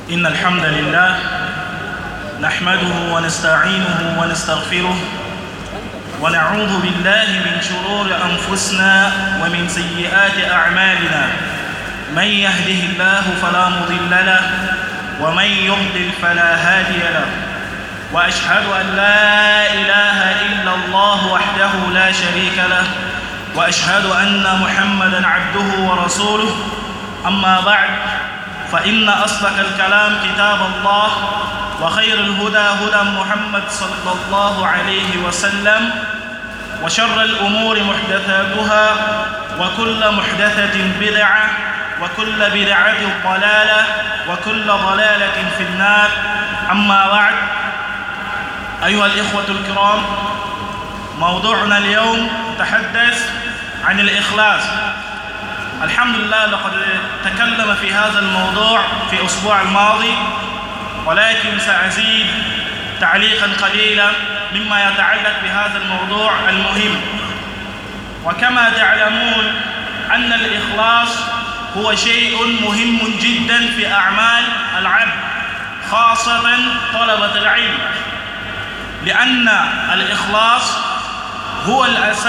إن الحمد لله نحمده ونستعينه ونستغفره ونعوذ بالله من شرور أنفسنا ومن سيئات أعمالنا. من يهده الله فلا مضل له ومن يضلل فلا هادي له، وأشهد أن لا إله إلا الله وحده لا شريك له، وأشهد أن محمدًا عبده ورسوله. أما بعد، فإن أصدق الكلام كتاب الله، وخير الهدى هدى محمد صلى الله عليه وسلم، وشر الأمور محدثاتها، وكل محدثة بدعة، وكل بدعة ضلالة، وكل ضلالة في النار. أما بعد، أيها الإخوة الكرام، موضوعنا اليوم يتحدث عن الإخلاص. الحمد لله لقد تكلم في هذا الموضوع في الأسبوع الماضي، ولكن سأزيد تعليقا قليلا مما يتعلق بهذا الموضوع المهم. وكما تعلمون أن الإخلاص هو شيء مهم جدا في أعمال العبد، خاصة طلبة العلم، لأن الإخلاص هو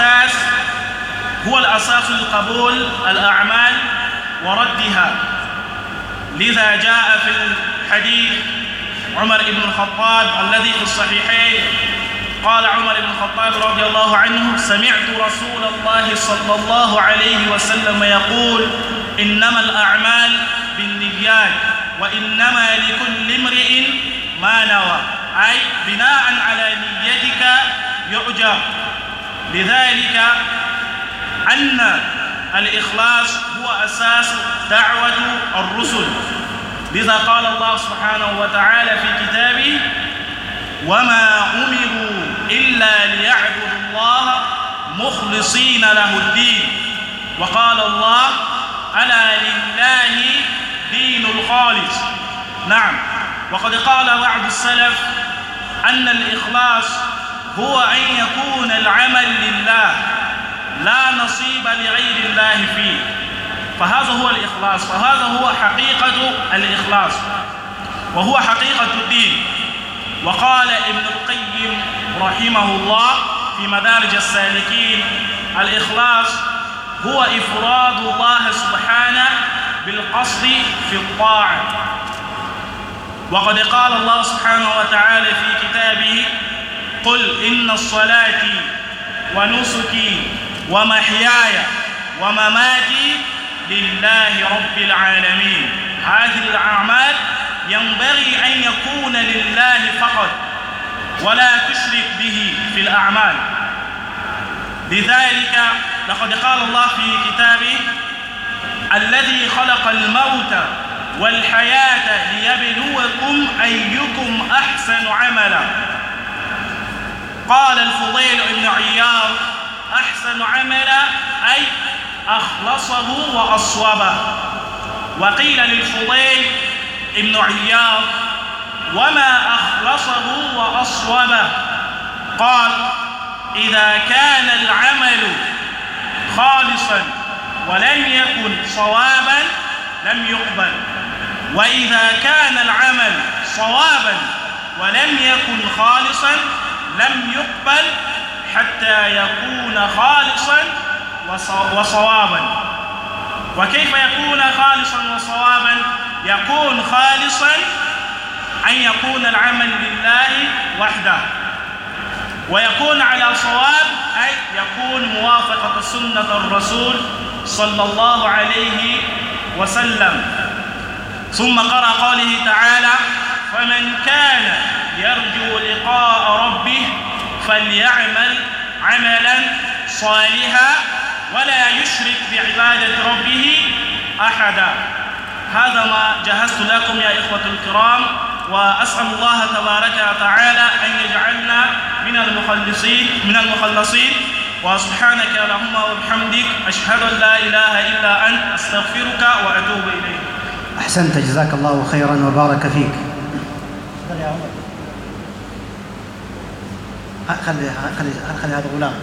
الأساس لقبول الأعمال وردها. لذا جاء في الحديث عمر بن الخطاب الذي في الصحيحين، قال عمر بن الخطاب رضي الله عنه: سمعت رسول الله صلى الله عليه وسلم يقول: إنما الأعمال بالنيات وإنما لكل امرئ ما نوى، أي بناء على نيتك يؤجر. لذلك أن الإخلاص هو أساس دعوة الرسل. لذا قال الله سبحانه وتعالى في كتابه: وما أمروا إلا ليعبدوا الله مخلصين له الدين. وقال الله: ألا لله دين الخالص. نعم، وقد قال بعض السلف أن الإخلاص هو أن يكون العمل لله، لا نصيب لغير الله فيه. فهذا هو الإخلاص، فهذا هو حقيقة الإخلاص، وهو حقيقة الدين. وقال ابن القيم رحمه الله في مدارج السالكين: الإخلاص هو إفراد الله سبحانه بالقصد في الطاعة. وقد قال الله سبحانه وتعالى في كتابه: قل إن الصلاة ونسكي ومحياي ومماتي لله رب العالمين. هذه الأعمال ينبغي أن يكون لله فقط، ولا تشرك به في الأعمال. لذلك لقد قال الله في كتابه: الذي خلق الموت والحياة ليبلوكم أيكم أحسن عملا. قال الفضيل بن عياض: أحسن عملا أي أخلصه وأصوبه. وقيل للفضيل بن عياض: وما أخلصه وأصوبه؟ قال: إذا كان العمل خالصا ولم يكن صوابا لم يقبل، وإذا كان العمل صوابا ولم يكن خالصا لم يقبل حتى يكون خالصا وصوابا. وكيف يكون خالصا وصوابا؟ يكون خالصا أن يكون العمل لله وحده، ويكون على صواب أي يكون موافقة سنة الرسول صلى الله عليه وسلم. ثم قرأ قوله تعالى: فمن كان يرجو لقاء ربه فليعمل عملا صالحا ولا يشرك بعبادة ربه أحدا. هذا ما جهزت لكم يا إخوة الكرام، وأسأل الله تبارك وتعالى أن يجعلنا من المخلصين. وسبحانك اللهم وبحمدك، أشهد أن لا إله إلا أنت، أستغفرك وأتوب إليك. أحسنت، جزاك الله خيرا وبارك فيك. خلي هذا الغلام،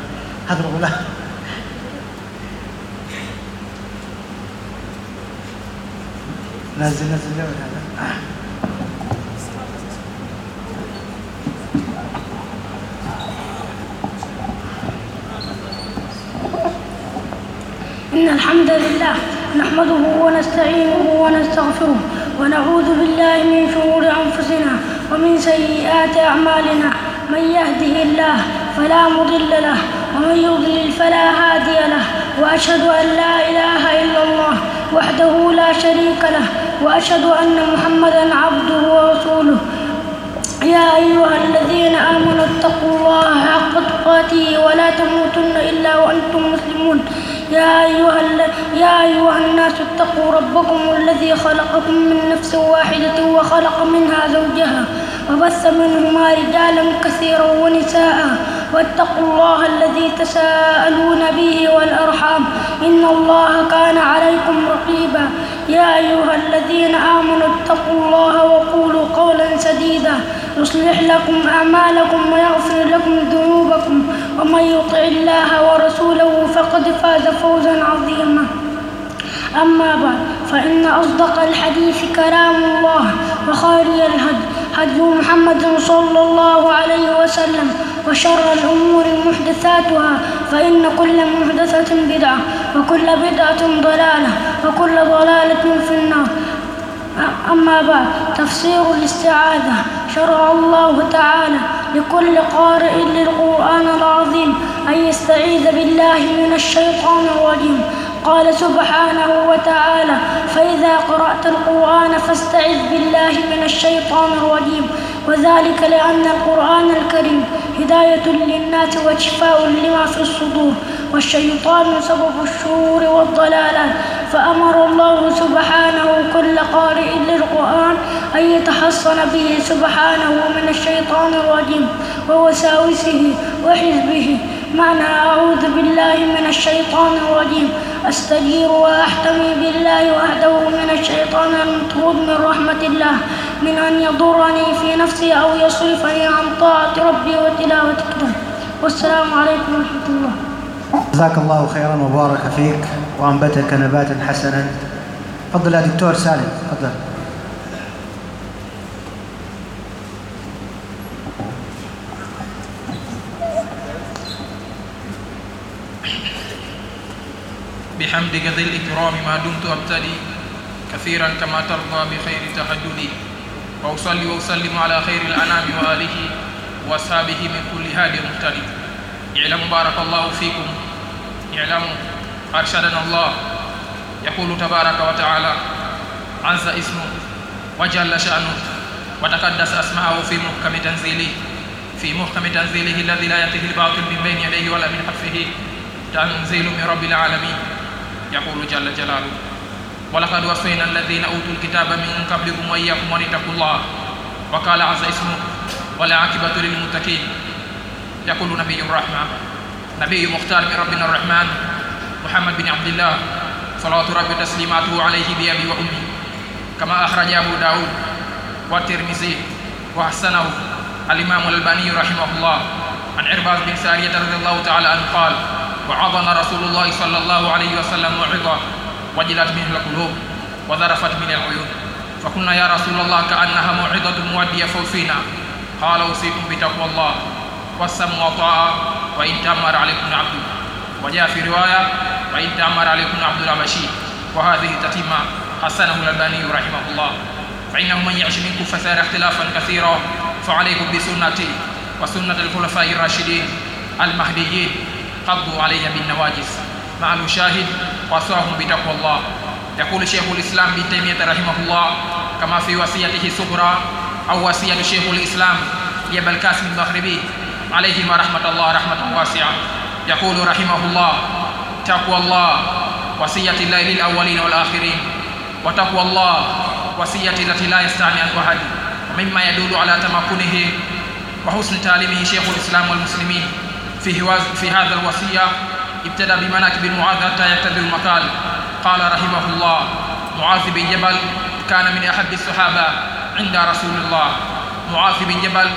نزل هذا. إن الحمد لله نحمده ونستعينه ونستغفره ونعوذ بالله من شرور أنفسنا ومن سيئات أعمالنا. من يهده الله فلا مضل له ومن يضلل فلا هادي له. وأشهد أن لا إله إلا الله وحده لا شريك له وأشهد أن محمدًا عبده ورسوله. يا أيها الذين آمنوا اتقوا الله حق تقاته ولا تموتن إلا وأنتم مسلمون. يا أيها الناس اتقوا ربكم الذي خلقكم من نفس واحدة وخلق منها زوجها وبث منهما رجالا كثيرا ونساء. واتقوا الله الذي تساءلون به والأرحام إن الله كان عليكم رقيبا. يا أيها الذين آمنوا اتقوا الله وقولوا قولا سديدا يصلح لكم أعمالكم ويغفر لكم ذنوبكم ومن يطع الله ورسوله فقد فاز فوزا عظيما. أما بعد فإن أصدق الحديث كلام الله وخير الهدي هدي محمد صلى الله عليه وسلم وشر الأمور محدثاتها فإن كل محدثة بدعة وكل بدعة ضلالة وكل ضلالة في النار. أما بعد تفسير الاستعاذة. شرع الله تعالى لكل قارئ للقرآن العظيم أن يستعيذ بالله من الشيطان الرجيم. قال سبحانه وتعالى: فإذا قرأت القرآن فاستعذ بالله من الشيطان الرجيم. وذلك لأن القرآن الكريم هداية للناس وشفاء لما في الصدور والشيطان سبب الشرور والضلالات. فأمر الله سبحانه كل قارئ للقرآن أن يتحصن به سبحانه من الشيطان الرجيم ووساوسه وحزبه. معنى أعوذ بالله من الشيطان الرجيم: أستجير وأحتمي بالله وحده من الشيطان المطرود من رحمة الله من أن يضرني في نفسي أو يصرفني عن طاعة ربي وتلاوة كتابه. والسلام عليكم ورحمة الله. جزاك الله خيرا وبارك فيك وأنبتك نباتا حسنا. تفضل يا دكتور سالم، تفضل. بحمدك ذي الإكرام ما دمت أبتدي كثيرا كما ترضى بخير تهجدي. وأصلي وأسلم على خير الأنام وآله وأصحابه من كل هاد مهتدي. اعلموا بارك الله فيكم، اعلموا أرشدنا الله. يقول تبارك وتعالى: عز اسمه وجل شأنه وتقدس أسماءه في محكم تنزيله الذي لا يأتيه الباطل من بين يديه ولا من خلفه تنزيل من رب العالمين. يقول جل جلاله: ولقد وصينا الذين أوتوا الكتاب من قبلكم وإياكم أن اتقوا الله. وقال عز اسمه: والعاقبة للمتقين. يقول نبي الرحمة نبي مختار من ربنا الرحمن محمد بن عبد الله صلوات ربي وتسليماته عليه بأبي وأمي، كما أخرج أبو داود والترمذي وحسنه الإمام الألباني رحمه الله عن عرباض بن سارية رضي الله تعالى عنه قال: وعظنا رسول الله صلى الله عليه وسلم موعظة وجلت منه القلوب وذرفت من العيون، فقلنا يا رسول الله كأنها موعظة مودية فوصينا. قال: أوصيكم بتقوى الله والسمع والطاعة وإن تأمر عليكم عبد. وجاء في رواية: وإن تأمر عليكم عبد الحبشي. وهذه تتمة حسنه الألباني رحمه الله. فإنه من يعش منكم فسيرى اختلافا كثيرا فعليكم بسنتي وسنة الخلفاء الراشدين المهديين قضوا علي بالنواجذ. مع المشاهد وصاهم بتقوى الله. يقول شيخ الإسلام ابن تيمية رحمه الله كما في وصيته الصغرى أو وصية شيخ الإسلام أبي القاسم المغربي عليهما رحمة الله رحمة واسعة. يقول رحمه الله: تقوى الله وصية الله للأولين والآخرين، وتقوى الله وصية التي لا يستغني عنها أحد. ومما يدل على تمكنه وحسن تعليمه شيخ الإسلام والمسلمين في هذا الوصية ابتدأ بمناكب معاذ حتى يقتضي المقال. قال رحمه الله: معاذ بن جبل كان من أحب الصحابة عند رسول الله. معاذ بن جبل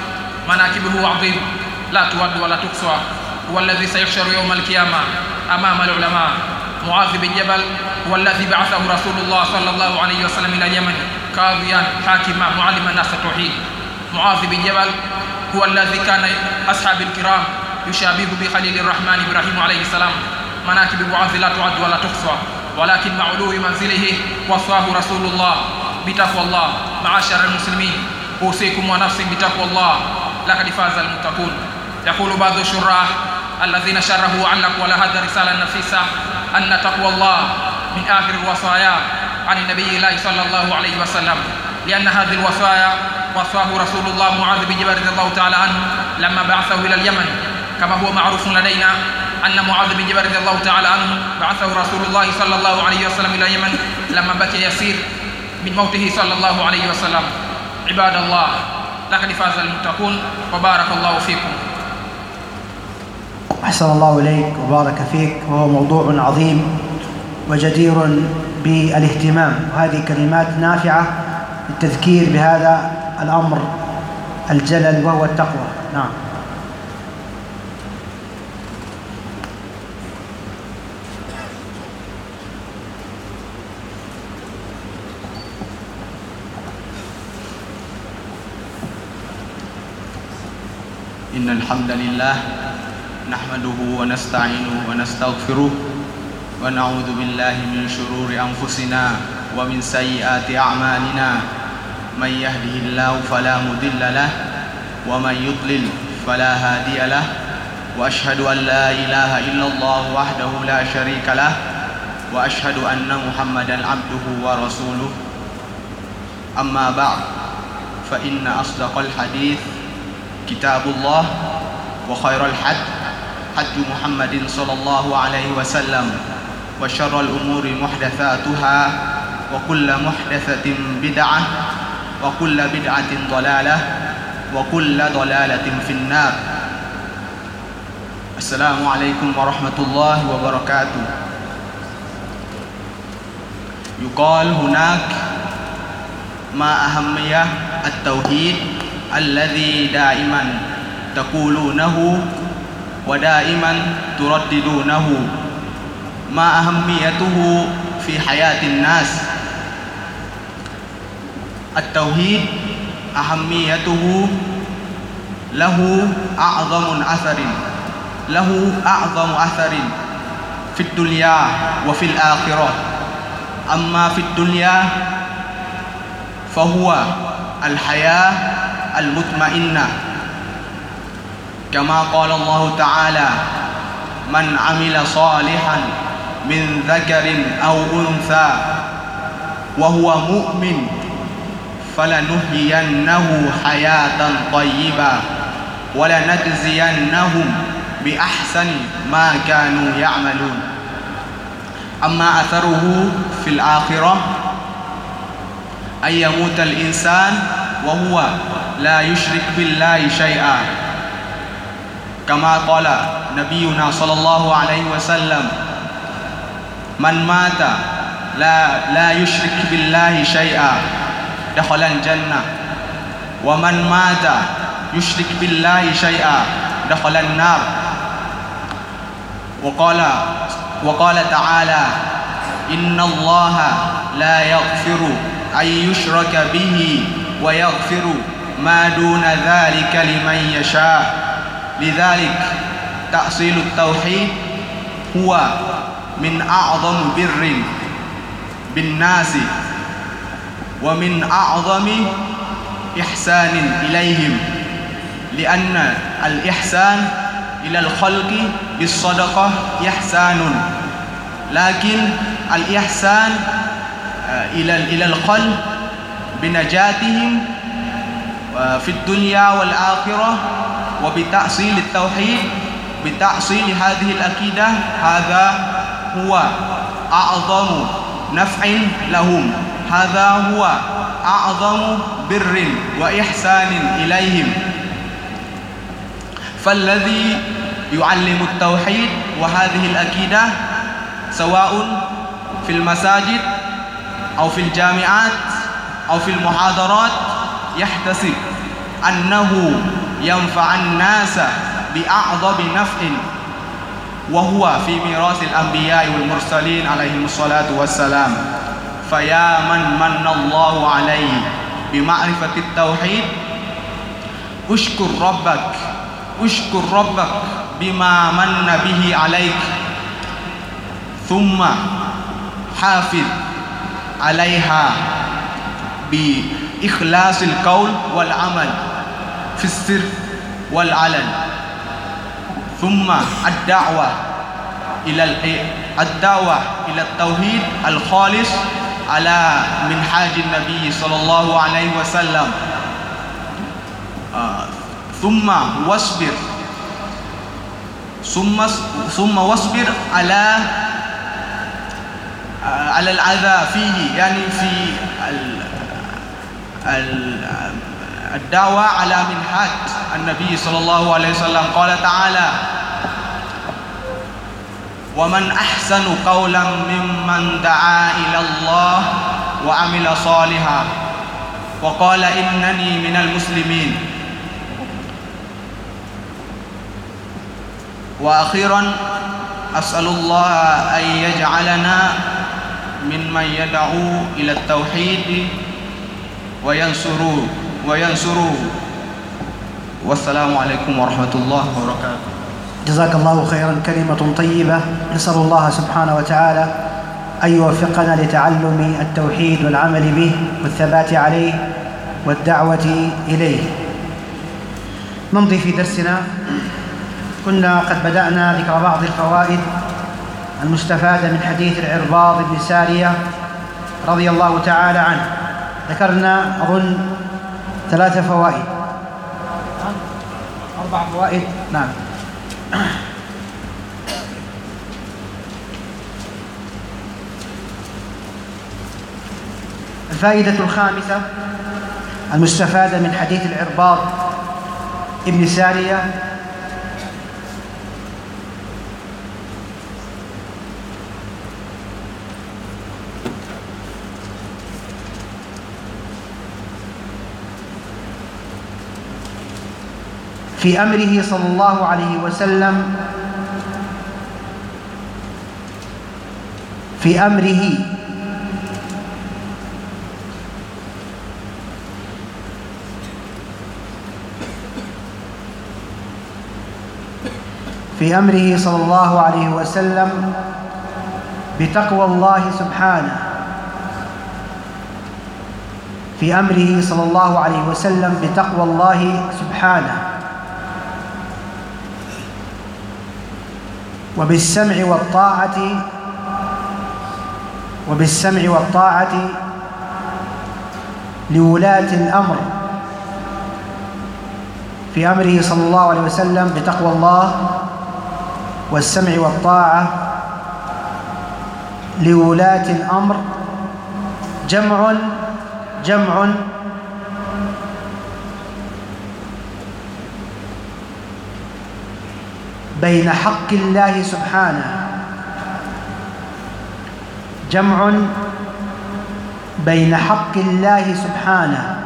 مناكبه عظيم لا تود ولا تقصى، هو الذي سيحشر يوم القيامة أمام العلماء. معاذ بن جبل هو الذي بعثه رسول الله صلى الله عليه وسلم إلى اليمن قاضيا حاكما معلما الناس التوحيد. معاذ بن جبل هو الذي كان أصحاب الكرام يشابه بخليل الرحمن إبراهيم عليه السلام مناكب بعض لا تعد ولا تحصى ولكن مع علو منزله وصاه رسول الله بتقوى الله. معاشر المسلمين أوصيكم ونفسي بتقوى الله لقد فاز المتقون. يقول بعض الشراح الذين شرحوا عنك ولا هذا رسالة نفيسة أن تقوى الله من آخر الوصايا عن النبي الله صلى الله عليه وسلم، لأن هذه الوصايا وصاه رسول الله معاذ بن جبل رضي الله تعالى عنه لما بعثه إلى اليمن، كما هو معروف لدينا أن معاذ بن جبل رضي الله تعالى عنه بعثه رسول الله صلى الله عليه وسلم إلى اليمن لما بكي يسير من موته صلى الله عليه وسلم. عباد الله لقد فاز المتقون وبارك الله فيكم. أحسن الله إليك وبارك فيك، وهو موضوع عظيم وجدير بالاهتمام، وهذه كلمات نافعة للتذكير بهذا الأمر الجلل وهو التقوى. نعم. إن الحمد لله نحمده ونستعينه ونستغفره ونعوذ بالله من شرور أنفسنا ومن سيئات أعمالنا، من يهده الله فلا مضل له ومن يضلل فلا هادي له، وأشهد أن لا إله إلا الله وحده لا شريك له، وأشهد أن محمدا عبده ورسوله. أما بعد، فإن أصدق الحديث كتاب الله، وخير الحج حج محمد صلى الله عليه وسلم، وشر الأمور محدثاتها، وكل محدثة بدعة، وكل بدعة ضلالة، وكل ضلالة في النار. السلام عليكم ورحمة الله وبركاته. يقال هناك ما أهمية التوحيد الذي دائما تقولونه ودائما ترددونه، ما أهميته في حياة الناس. التوحيد أهميته له أعظم أثر في الدنيا وفي الآخرة. أما في الدنيا فهو الحياة المطمئنة، كما قال الله تعالى: من عمل صالحا من ذكر أو أنثى وهو مؤمن فلنحيينه حياة طيبة ولنجزينهم بأحسن ما كانوا يعملون. أما أثره في الآخرة أن يموت الإنسان وهو لا يشرك بالله شيئا، كما قال نبينا صلى الله عليه وسلم: من مات لا يشرك بالله شيئا دخل الجنة، ومن مات يشرك بالله شيئا دخل النار. وقال تعالى: إن الله لا يغفر أن يشرك به ويغفر ما دون ذلك لمن يشاء. لذلك تأصيل التوحيد هو من أعظم بر بالناس ومن أعظم إحسان إليهم، لأن الإحسان إلى الخلق بالصدقة إحسان، لكن الإحسان إلى القلب بنجاتهم في الدنيا والآخرة وبتأصيل التوحيد، بتأصيل هذه العقيدة، هذا هو أعظم نفع لهم، هذا هو أعظم بر وإحسان إليهم. فالذي يعلم التوحيد وهذه العقيدة سواء في المساجد أو في الجامعات أو في المحاضرات يحتسب أنه ينفع الناس بأعظم نفع، وهو في ميراث الأنبياء والمرسلين عليهم الصلاة والسلام. فيا من من الله عليه بمعرفة التوحيد، اشكر ربك بما من به عليك، ثم حافظ عليها بإخلاص القول والعمل في السر والعلن. ثم الدعوة إلى التوحيد الخالص على منهاج النبي صلى الله عليه وسلم. ثم واصبر على الأذى فيه، يعني في الدعوة على منهاج النبي صلى الله عليه وسلم. قال تعالى: ومن أحسن قولا ممن دعا إلى الله وعمل صالحا وقال إنني من المسلمين. وأخيرا أسأل الله أن يجعلنا ممن يدعو إلى التوحيد وينصره. والسلام عليكم ورحمة الله وبركاته. جزاك الله خيرا، كلمة طيبة. نسأل الله سبحانه وتعالى أن يوفقنا لتعلم التوحيد والعمل به والثبات عليه والدعوة إليه. نمضي في درسنا. كنا قد بدأنا ذكر بعض الفوائد المستفادة من حديث العرباض بن سارية رضي الله تعالى عنه. ذكرنا أظن 3 فوائد، 4 فوائد. نعم. الفائدة الخامسة المستفادة من حديث العرباض ابن سارية: في أمره صلى الله عليه وسلم في أمره صلى الله عليه وسلم بتقوى الله سبحانه. في أمره صلى الله عليه وسلم بتقوى الله سبحانه وبالسمع والطاعة لولاة الأمر. في أمره صلى الله عليه وسلم بتقوى الله والسمع والطاعة لولاة الأمر جمع بين حق الله سبحانه بين حق الله سبحانه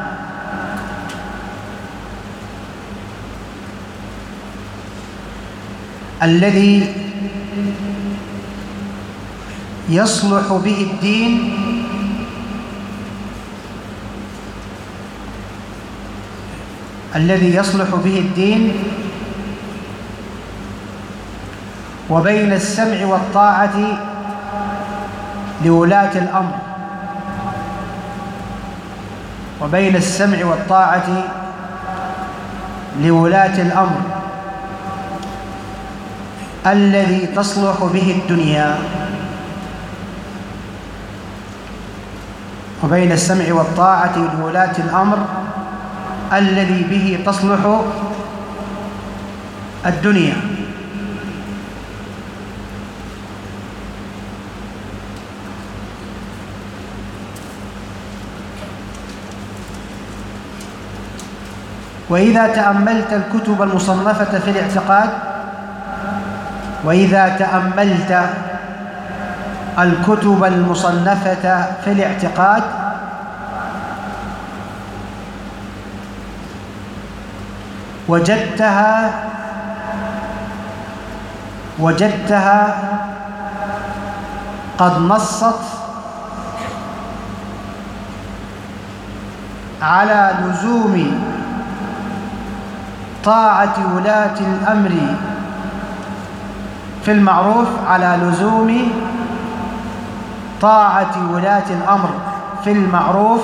الذي يصلح به الدين وبين السمع والطاعة لولاة الأمر الذي تصلح به الدنيا. وبين السمع والطاعة لولاة الأمر الذي به تصلح الدنيا. وإذا تأملت الكتب المصنفة في الاعتقاد وجدتها قد نصت على لزوم طاعة ولاة الأمر في المعروف، على لزوم طاعة ولاة الأمر في المعروف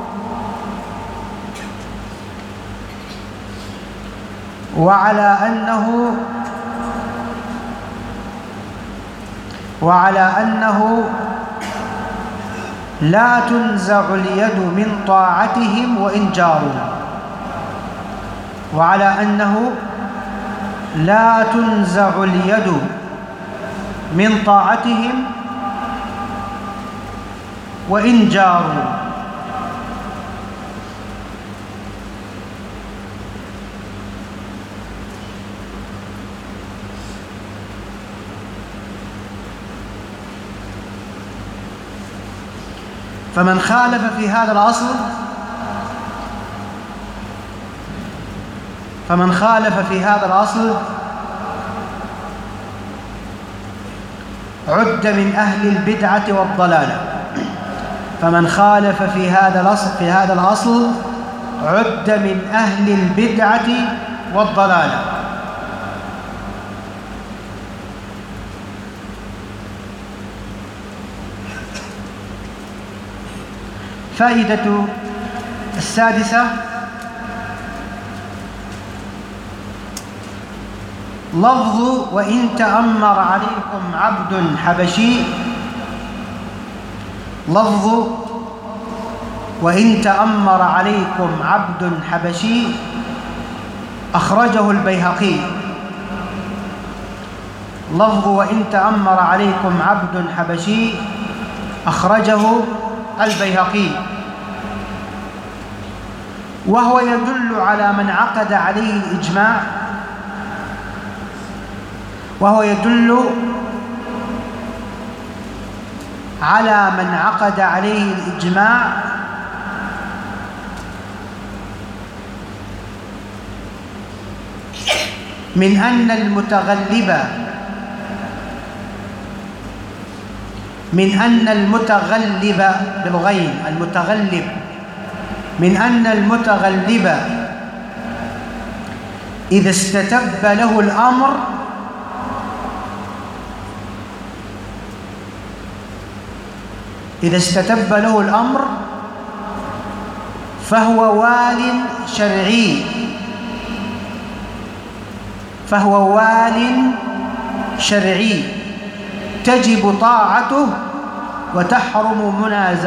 وعلى أنه لا تنزع اليد من طاعتهم وإن جاروا، وعلى أنه لا تنزع اليد من طاعتهم وإن جاروا. فمن خالف في هذا الأصل عد من أهل البدعة والضلالة. فمن خالف في هذا الأصل عد من أهل البدعة والضلالة. فائدة السادسة: لفظ وإن تأمر عليكم عبد حبشي. لفظ وإن تأمر عليكم عبد حبشي أخرجه البيهقي. لفظ وإن تأمر عليكم عبد حبشي أخرجه البيهقي، وهو يدل على من عقد عليه الإجماع، وهو يدل على من عقد عليه الإجماع من أن المتغلب بالغين، من أن المتغلب إذا استتب له الأمر فهو وال شرعي تجب طاعته وتحرم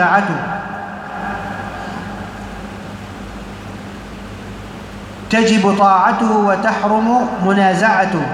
منازعته.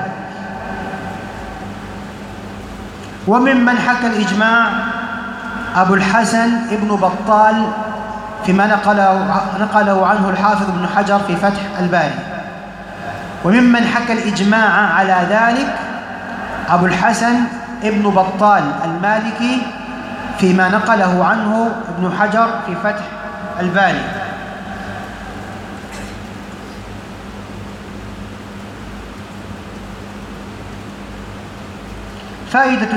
وممن حكى الإجماع أبو الحسن ابن بطال فيما نقله عنه الحافظ ابن حجر في فتح الباري. وممن حكى الإجماع على ذلك أبو الحسن ابن بطال المالكي فيما نقله عنه ابن حجر في فتح الباري. فائدة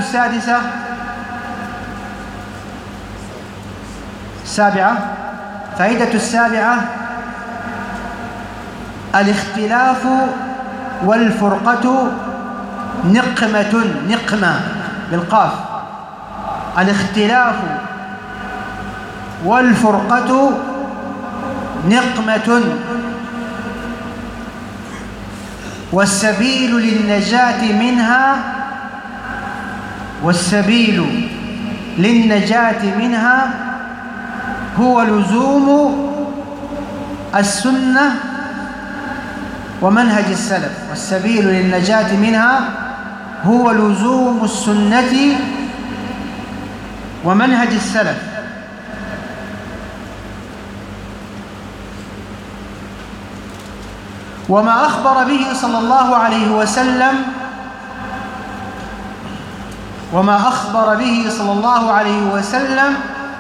السابعة: الاختلاف والفرقة نقمة بالقاف. الاختلاف والفرقة نقمة، والسبيل للنجاة منها هو لزوم السنة ومنهج السلف. والسبيل للنجاة منها هو لزوم السنة ومنهج السلف. وما أخبر به صلى الله عليه وسلم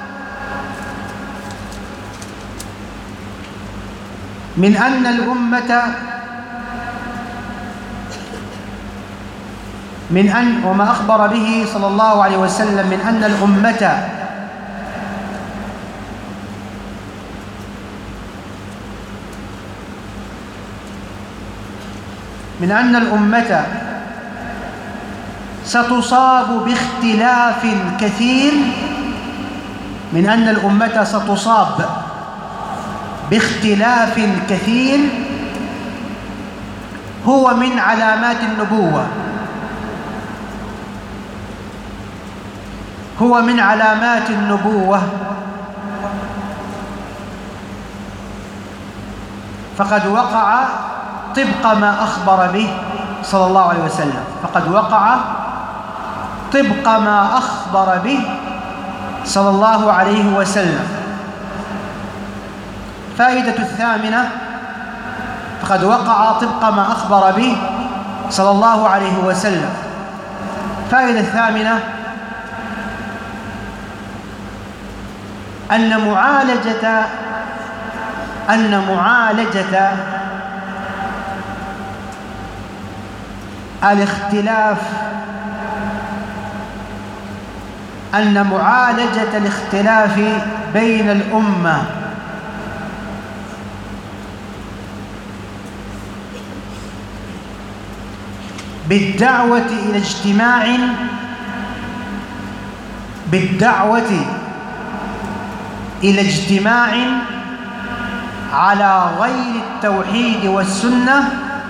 من أن الأمة وما أخبر به صلى الله عليه وسلم من أن الأمة ستصاب باختلاف كثير من أن الأمة ستصاب باختلاف كثير هو من علامات النبوة، هو من علامات النبوة. فقد وقع طبق ما أخبر به صلى الله عليه وسلم، فقد وقع طبق ما أخبر به صلى الله عليه وسلم. فائدة الثامنة: فقد وقع طبق ما أخبر به صلى الله عليه وسلم. فائدة الثامنة: أن معالجة الاختلاف بين الأمة بالدعوة إلى اجتماع على غير التوحيد والسنة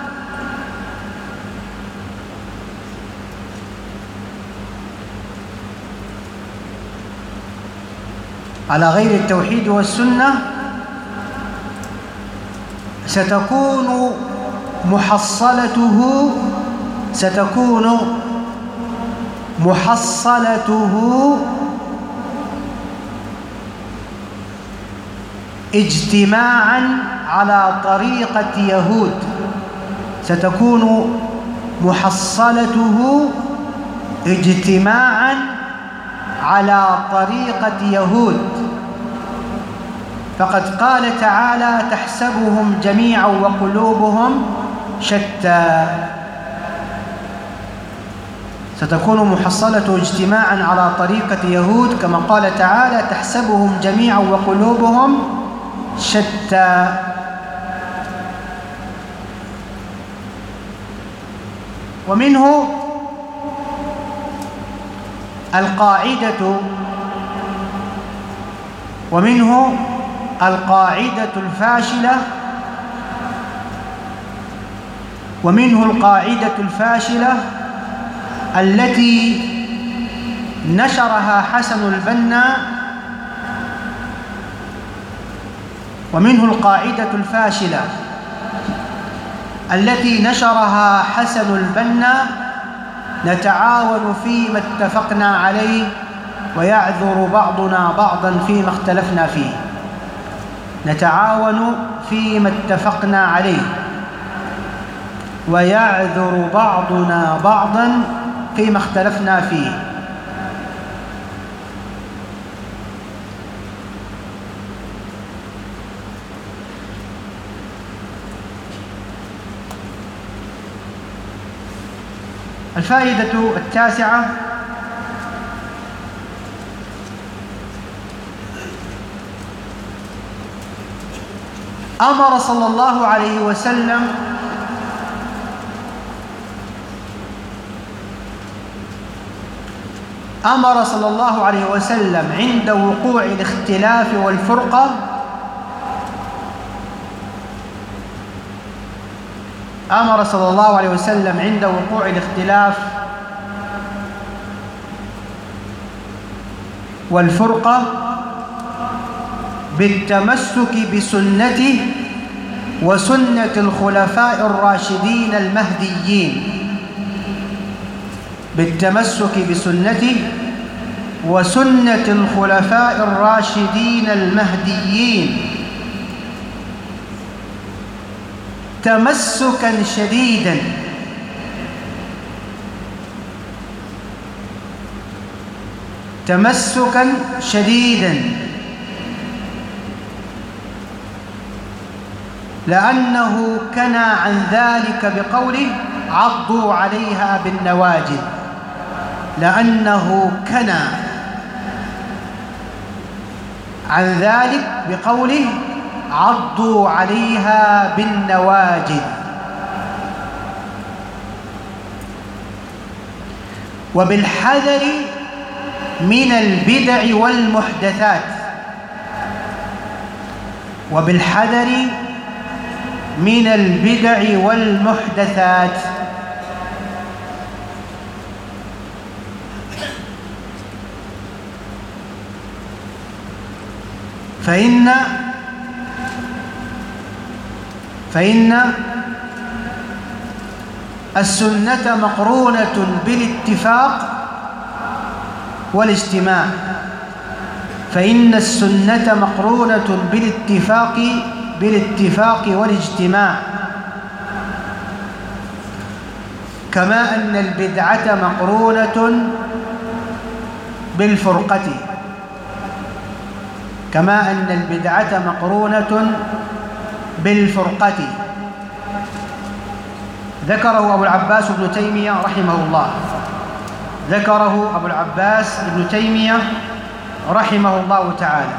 ستكون محصلته اجتماعا على طريقة يهود، ستكون محصلته اجتماعا على طريقة يهود. فقد قال تعالى: تحسبهم جميعا وقلوبهم شتى. ستكون محصلة اجتماعا على طريقة يهود، كما قال تعالى: تحسبهم جميعا وقلوبهم شتى. ومنه القاعدة الفاشلة التي نشرها حسن البنا، نتعاون فيما اتفقنا عليه ويعذر بعضنا بعضا فيما اختلفنا فيه. نتعاون فيما اتفقنا عليه ويعذر بعضنا بعضا فيما اختلفنا فيه. الفائدة التاسعة: أمر صلى الله عليه وسلم عند وقوع الاختلاف والفرقة بالتمسك بسنته وسنة الخلفاء الراشدين المهديين تمسكا شديدا لأنه كنى عن ذلك بقوله: عضوا عليها بالنواجذ. لأنه كنى عن ذلك بقوله: عضوا عليها بالنواجذ. وبالحذر من البدع والمحدثات، وبالحذر من البدع والمحدثات. فإن السنة مقرونة بالاتفاق والاجتماع، فإن السنة مقرونة بالاتفاق والاجتماع، كما أن البدعة مقرونة بالفرقة، كما أن البدعة مقرونة بالفرقة. ذكره أبو العباس ابن تيمية رحمه الله، ذكره أبو العباس ابن تيمية رحمه الله تعالى.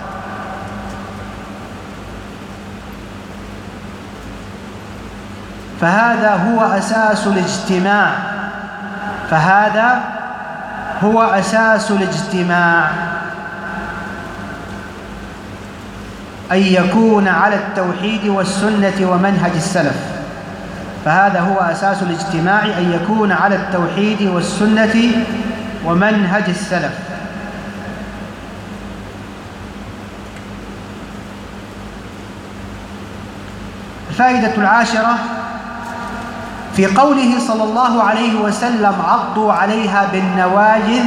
فهذا هو أساس الاجتماع، فهذا هو أساس الاجتماع، أن يكون على التوحيد والسنة ومنهج السلف. فهذا هو أساس الاجتماع، أن يكون على التوحيد والسنة ومنهج السلف. الفائدة العاشرة في قوله صلى الله عليه وسلم عضوا عليها بالنواجذ،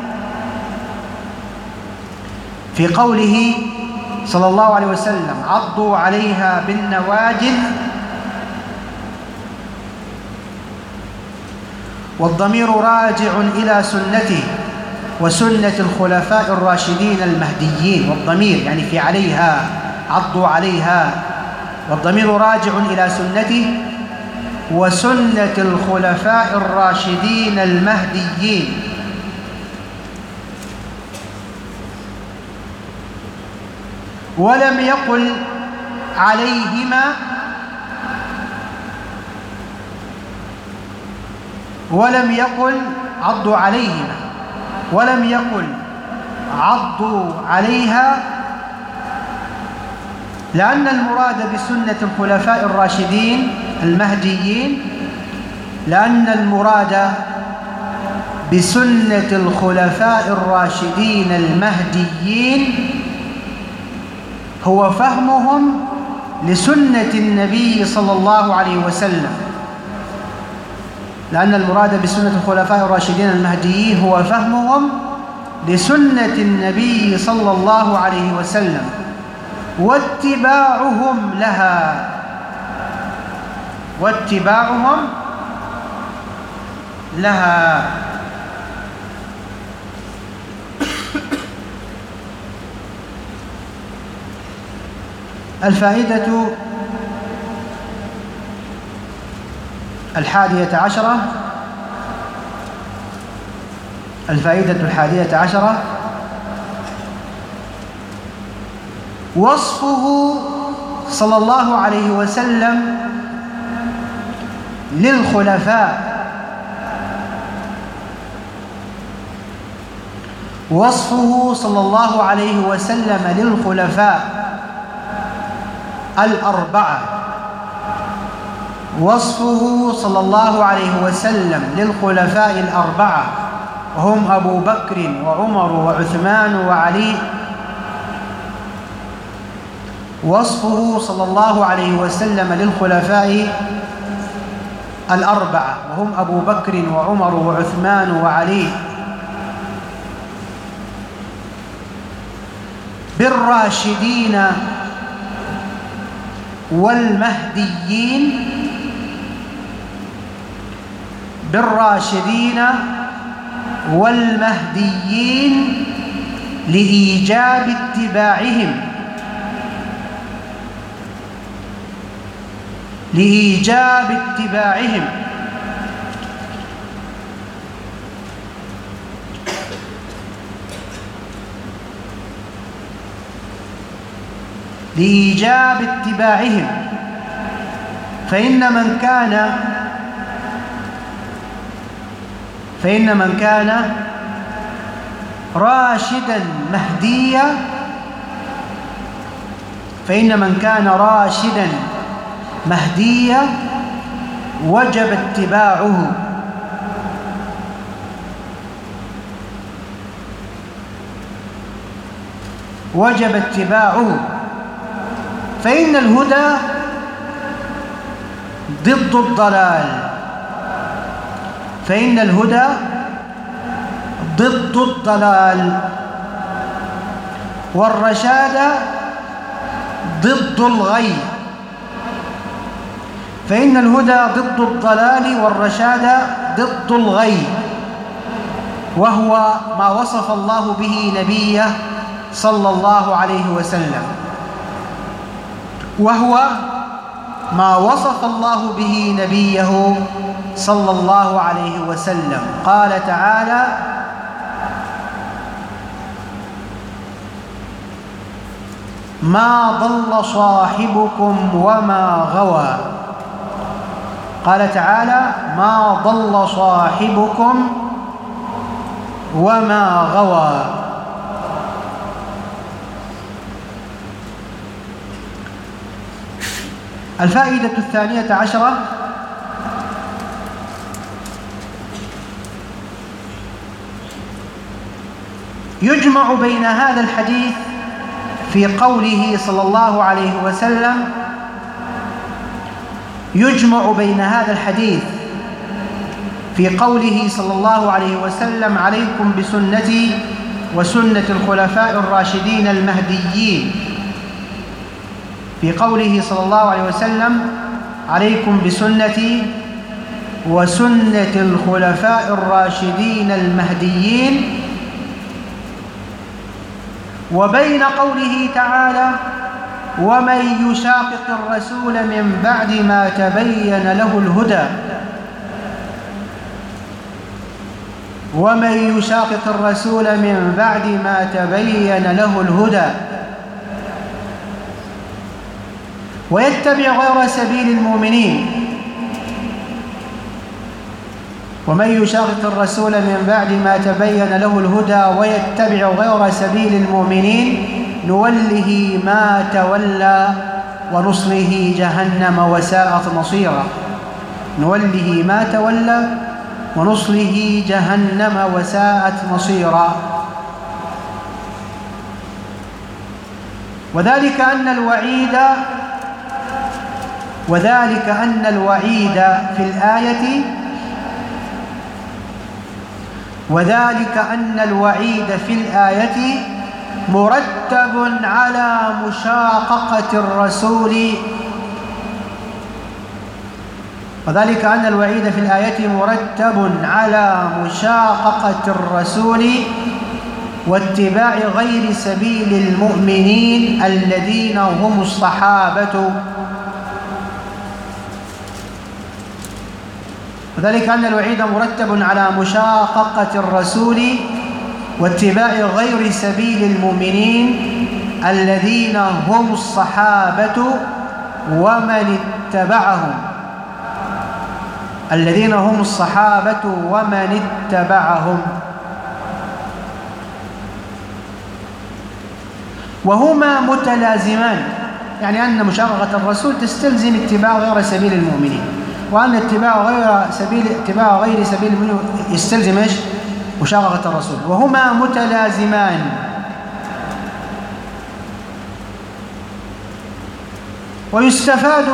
في قوله صلى الله عليه وسلم عضوا عليها بالنواجذ، والضمير راجع إلى سنته وسنة الخلفاء الراشدين المهديين، والضمير يعني في عليها، عضوا عليها، والضمير راجع إلى سنته وسنة الخلفاء الراشدين المهديين. ولم يقل عليهما، ولم يقل عضوا عليهما، ولم يقل عضوا عليها، لأن المراد بسنة الخلفاء الراشدين المهديين، لأن المراد بسنة الخلفاء الراشدين المهديين هو فهمهم لسنة النبي صلى الله عليه وسلم، لأن المراد بسنة الخلفاء الراشدين المهديين هو فهمهم لسنة النبي صلى الله عليه وسلم واتباعهم لها، واتباعهم لها. الفائدة 11، الفائدة 11 وصفه صلى الله عليه وسلم للخلفاء، وصفه صلى الله عليه وسلم للخلفاء الأربعة، وصفه صلى الله عليه وسلم للخلفاء الأربعة وهم أبو بكر وعمر وعثمان وعلي، وصفه صلى الله عليه وسلم للخلفاء الأربعة وهم أبو بكر وعمر وعثمان وعلي بالراشدين والمهديين، بالراشدين والمهديين لإيجاب اتباعهم، لإيجاب اتباعهم، لإيجاب اتباعهم. فإن من كان راشدا مهديا، فإن من كان راشدا مهديا وجب اتباعه. وجب اتباعه، فإن الهدى ضد الضلال، فإن الهدى ضد الضلال، والرشاد ضد الغي، فإن الهدى ضد الضلال والرشاد ضد الغي، وهو ما وصف الله به نبيه صلى الله عليه وسلم، وهو ما وصف الله به نبيه صلى الله عليه وسلم. قال تعالى: ما ضل صاحبكم وما غوى. قال تعالى: ما ضل صاحبكم وما غوى. الفائدة 12 يجمع بين هذا الحديث في قوله صلى الله عليه وسلم، يجمع بين هذا الحديث في قوله صلى الله عليه وسلم: عليكم بسنتي وسنة الخلفاء الراشدين المهديين، في قوله صلى الله عليه وسلم: عليكم بسنتي وسنة الخلفاء الراشدين المهديين، وبين قوله تعالى: ومن يشاقق الرسول من بعد ما تبين له الهدى، ومن يشاقق الرسول من بعد ما تبين له الهدى ويتبع غير سبيل المؤمنين، ومن يشاقق الرسول من بعد ما تبين له الهدى ويتبع غير سبيل المؤمنين نوله ما تولى ونصله جهنم وساءت مصيرا. نوله ما تولى ونصله جهنم وساءت مصيرا. وذلك أن الوعيد في الآية وذلك أن الوعيد في الآية مرتب على مشاققة الرسول، وذلك أن الوعيد في الآية مرتب على مشاققة الرسول واتباع غير سبيل المؤمنين الذين هم الصحابة. وذلك أن الوعيد مرتب على مشاققة الرسول واتباع غير سبيل المؤمنين الذين هم الصحابة ومن اتبعهم، الذين هم الصحابة ومن اتبعهم، وهما متلازمان، يعني أن مشاققة الرسول تستلزم اتباع غير سبيل المؤمنين، وأن اتباع غير سبيل المؤمنين يستلزم ايش؟ مشاققة الرسول، وهما متلازمان. ويستفاد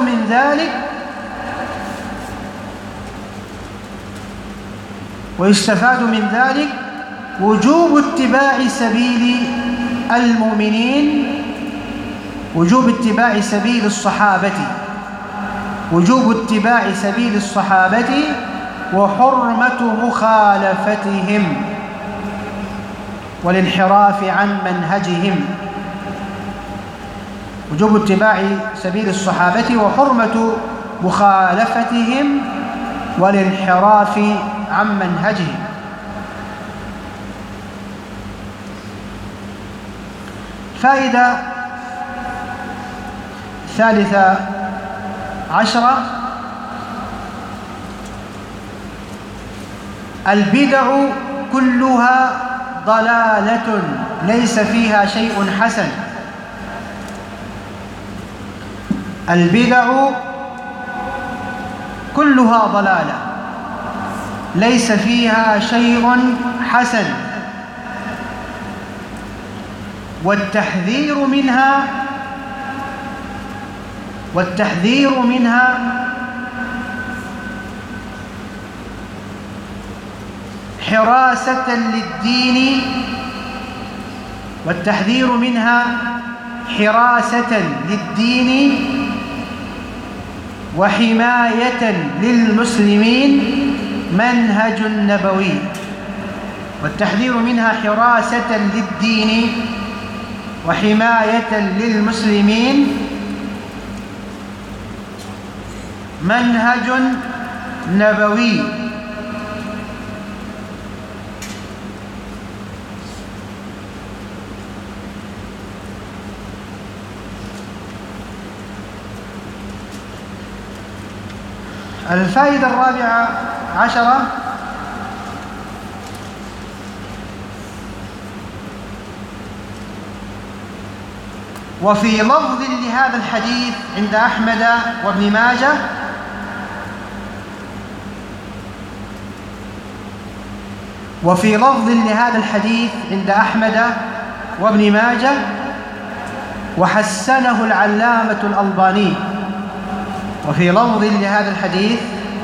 من ذلك وجوب اتباع سبيل المؤمنين، وجوب اتباع سبيل الصحابة، وجوب اتباع سبيل الصحابة وحرمة مخالفتهم والانحراف عن منهجهم. وجوب اتباع سبيل الصحابة وحرمة مخالفتهم والانحراف عن منهجهم. فائدة 13 البدع كلها ضلالة ليس فيها شيء حسن. البدع كلها ضلالة ليس فيها شيء حسن، والتحذير منها حراسة للدين، والتحذير منها حراسة للدين وحماية للمسلمين منهج نبوي. والتحذير منها حراسة للدين وحماية للمسلمين منهج نبوي. الفائدة الرابعة عشرة: وفي لفظ لهذا الحديث عند أحمد وابن ماجه وفي لفظ لهذا الحديث عند أحمد وابن ماجه وحسنه العلامة الألباني. وفي لفظ لهذا الحديث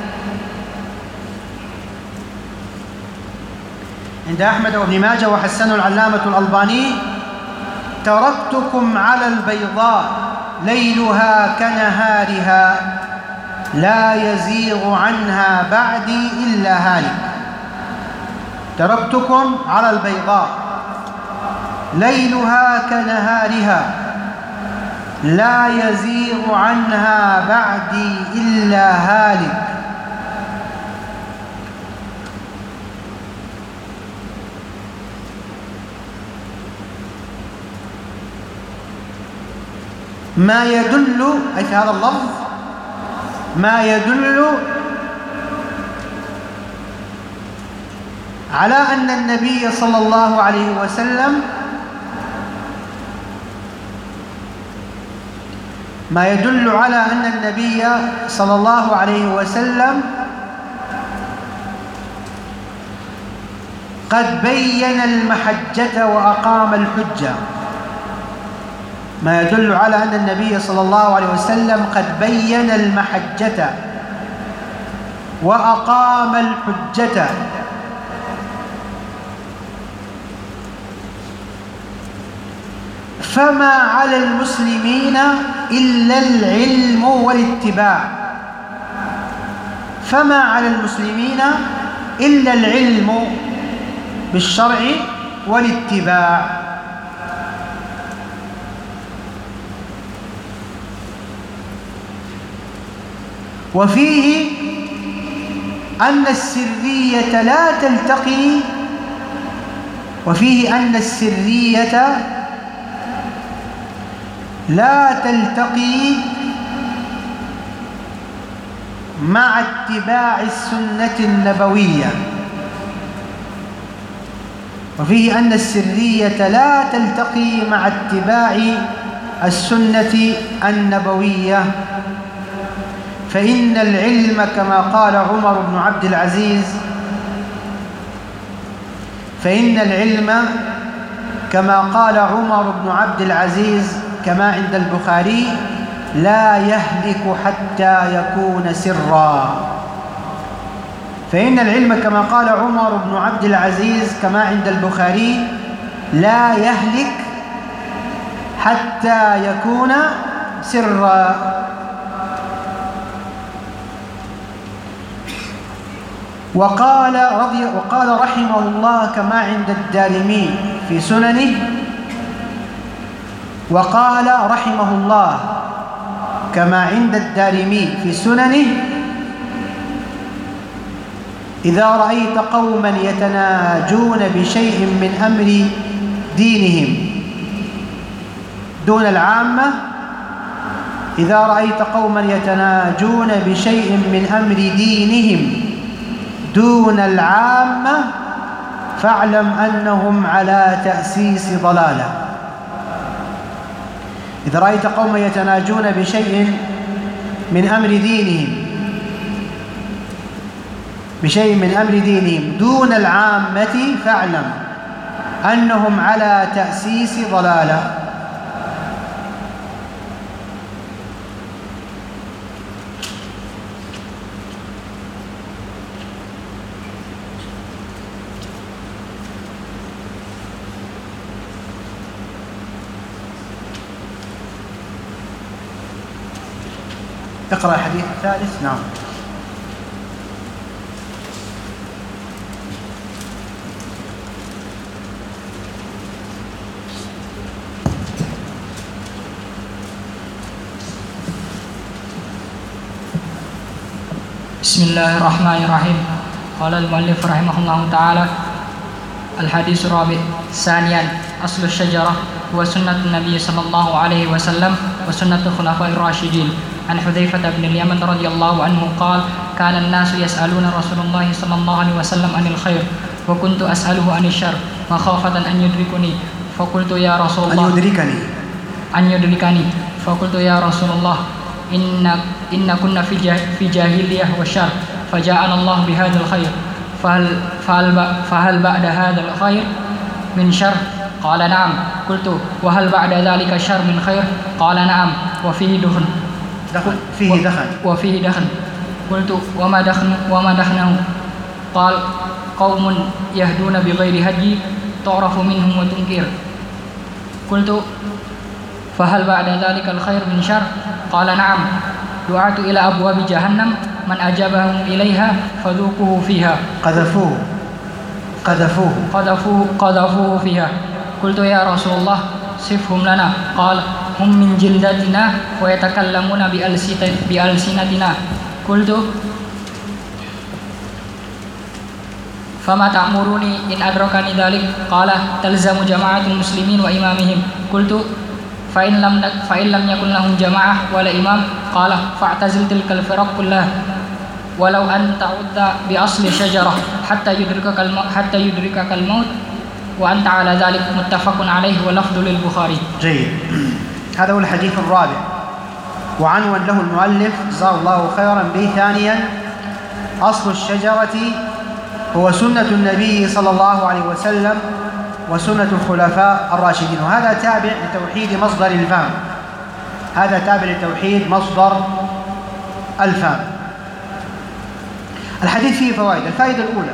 عند أحمد وابن ماجه وحسنه العلامة الألباني: تركتكم على البيضاء ليلها كنهارها لا يزيغ عنها بعدي إلا هالك. تركتكم على البيضاء ليلها كنهارها لا يزيغ عنها بعدي إلا هالك. ما يدل، أي في هذا اللفظ ما يدل على أن النبي صلى الله عليه وسلم صلى الله عليه وسلم قد بين المحجة وأقام الحجة. ما يدل على أن النبي صلى الله عليه وسلم قد بين المحجة وأقام الحجة. فما على المسلمين إلا العلم والاتباع. فما على المسلمين إلا العلم بالشرع والاتباع. وفيه أن السرية لا تلتقي مع اتباع السنة النبوية. وفيه أن السرية لا تلتقي مع اتباع السنة النبوية. فإن العلم كما قال عمر بن عبد العزيز كما عند البخاري: لا يهلك حتى يكون سرا. فإن العلم كما قال عمر بن عبد العزيز كما عند البخاري لا يهلك حتى يكون سرا. وقال رحمه الله كما عند الدارمي في سننه: وقال رحمه الله كما عند الدارمي في سننه: إذا رأيت قوما يتناجون بشيء من أمر دينهم دون العامة إذا رأيت قوما يتناجون بشيء من أمر دينهم دون العامة فاعلم أنهم على تأسيس ضلالة. إذا رأيت قوم يتناجون بشيء من أمر دينهم دون العامة فاعلم أنهم على تأسيس ضلالة. اقرأ الحديث الثالث. نعم. بسم الله الرحمن الرحيم. قال المؤلف رحمه الله تعالى: الحديث الرابع. ثانيا، أصل الشجرة هو سنة النبي صلى الله عليه وسلم وسنة الخلفاء الراشدين. عن حذيفة بن اليمن رضي الله عنه قال: كان الناس يسألون رسول الله صلى الله عليه وسلم عن الخير وكنت أسأله عن الشر مخافة أن يدركني فقلت يا رسول الله أن يدركني فقلت يا رسول الله إن كنا في جاهلية وشر فجاءنا الله بهذا الخير فهل بعد هذا الخير من شر؟ قال نعم. قلت وهل بعد ذلك شر من خير؟ قال نعم وفيه دخن. قلت وما دخنه؟ قال قوم يهدون بغير هدي تعرف منهم وتنكر. قلت فهل بعد ذلك الخير من شر؟ قال نعم. دعاة إلى أبواب جهنم من أجابهم إليها فذوقوه فيها. قذفوه فيها. قلت يا رسول الله صفهم لنا. قال هم من جلدتنا ويتكلمون بألسنتنا. قلت فما تأمروني إن أدركني ذلك؟ قال تلزم جماعة المسلمين وإمامهم. قلت فإن لم يكن لهم جماعة ولا إمام؟ قال فاعتزل تلك الفرق كلها ولو أن تعد بأصل شجرة حتى يدركك الموت وأنت على ذلك. متفق عليه واللفظ للبخاري. جيد. هذا هو الحديث الرابع وعنون له المؤلف جزاه الله خيرا به. ثانيا، أصل الشجرة هو سنة النبي صلى الله عليه وسلم وسنة الخلفاء الراشدين. وهذا تابع لتوحيد مصدر الفهم. الحديث فيه فوائد. الفائدة الأولى: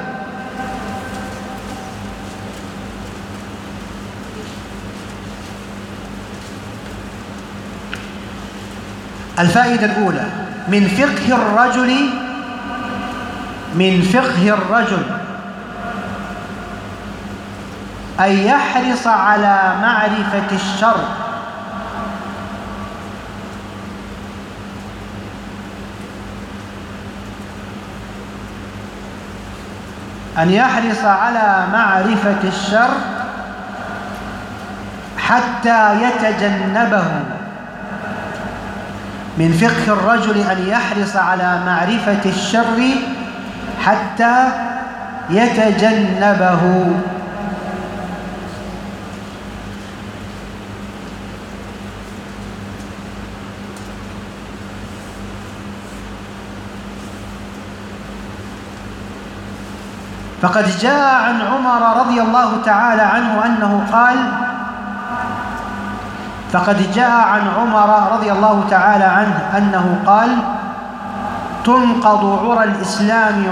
من فقه الرجل أن يحرص على معرفة الشر حتى يتجنبه. من فقه الرجل أن يحرص على معرفة الشر حتى يتجنبه. فقد جاء عن عمر رضي الله تعالى عنه أنه قال تنقض عرى الإسلام